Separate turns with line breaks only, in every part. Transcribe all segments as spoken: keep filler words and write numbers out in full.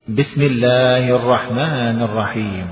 بسم الله الرحمن الرحيم.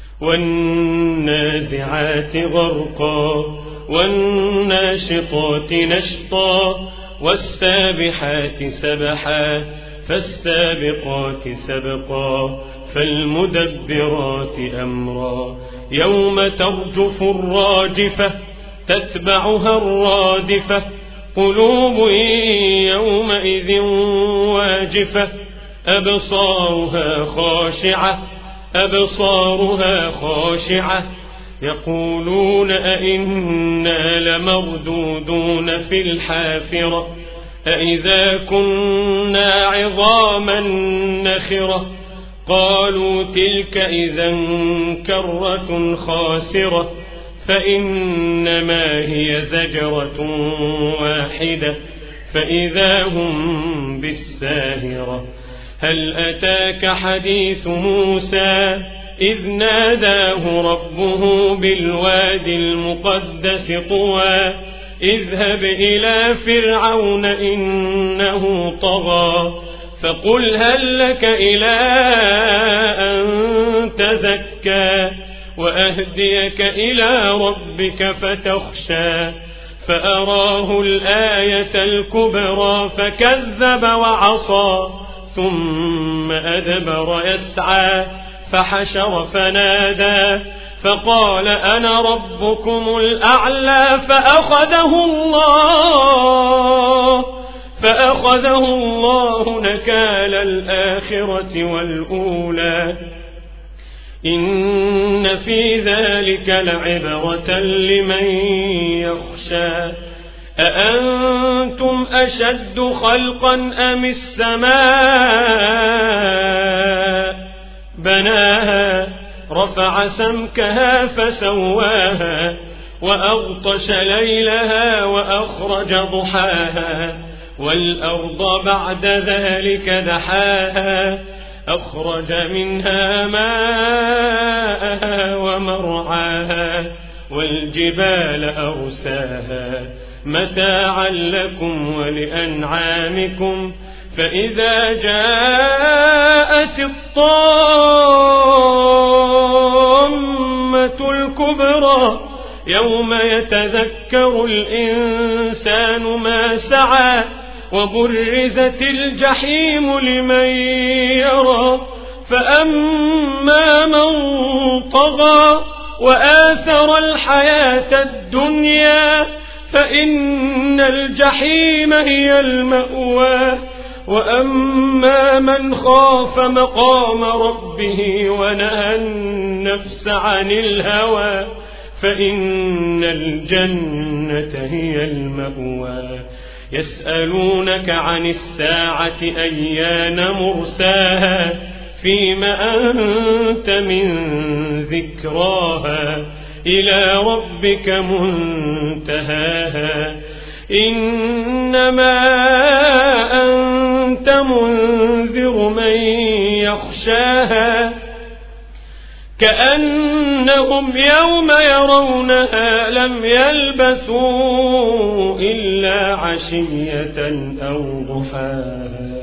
والنازعات غرقا والناشطات نشطا والسابحات سبحا فالسابقات سبقا فالمدبرات أمرا يوم ترجف الراجفة تتبعها الرادفة قلوب يومئذ واجفة أبصارها خاشعة أبصارها خاشعة يقولون أئنا لمردودون في الحافرة أئذا كنا عظاما نخرة قالوا تلك إذا كرة خاسرة فإنما هي زجرة واحدة فإذا هم بالساهرة هل أتاك حديث موسى إذ ناداه ربه بالوادي المقدس طوى اذهب إلى فرعون إنه طغى فقل هل لك إلى أن تزكى وأهديك إلى ربك فتخشى فأراه الآية الكبرى فكذب وعصى ثم أدبر يسعى فحشر فنادى فقال أنا ربكم الأعلى فأخذه الله فأخذه الله نكال الآخرة والأولى إن في ذلك لعبرة لمن يخشى أأنتم أشد خلقا أم السماء بناها رفع سمكها فسواها وأغطش ليلها وأخرج ضحاها والأرض بعد ذلك دحاها أخرج منها ماءها ومرعاها والجبال أرساها متاعا لكم ولأنعامكم فإذا جاءت الطامة الكبرى يوم يتذكر الإنسان ما سعى وبرزت الجحيم لمن يرى فأما من طغى وآثر الحياة الدنيا فإن الجحيم هي المأوى وأما من خاف مقام ربه ونهى النفس عن الهوى فإن الجنة هي المأوى يسألونك عن الساعة أيان مرساها فيم أنت من ذكراها إلى ربك منتهاها إنما أنت منذر من يخشاها كأنهم يوم يرونها لم يلبثوا إلا عشية أو ضحاها.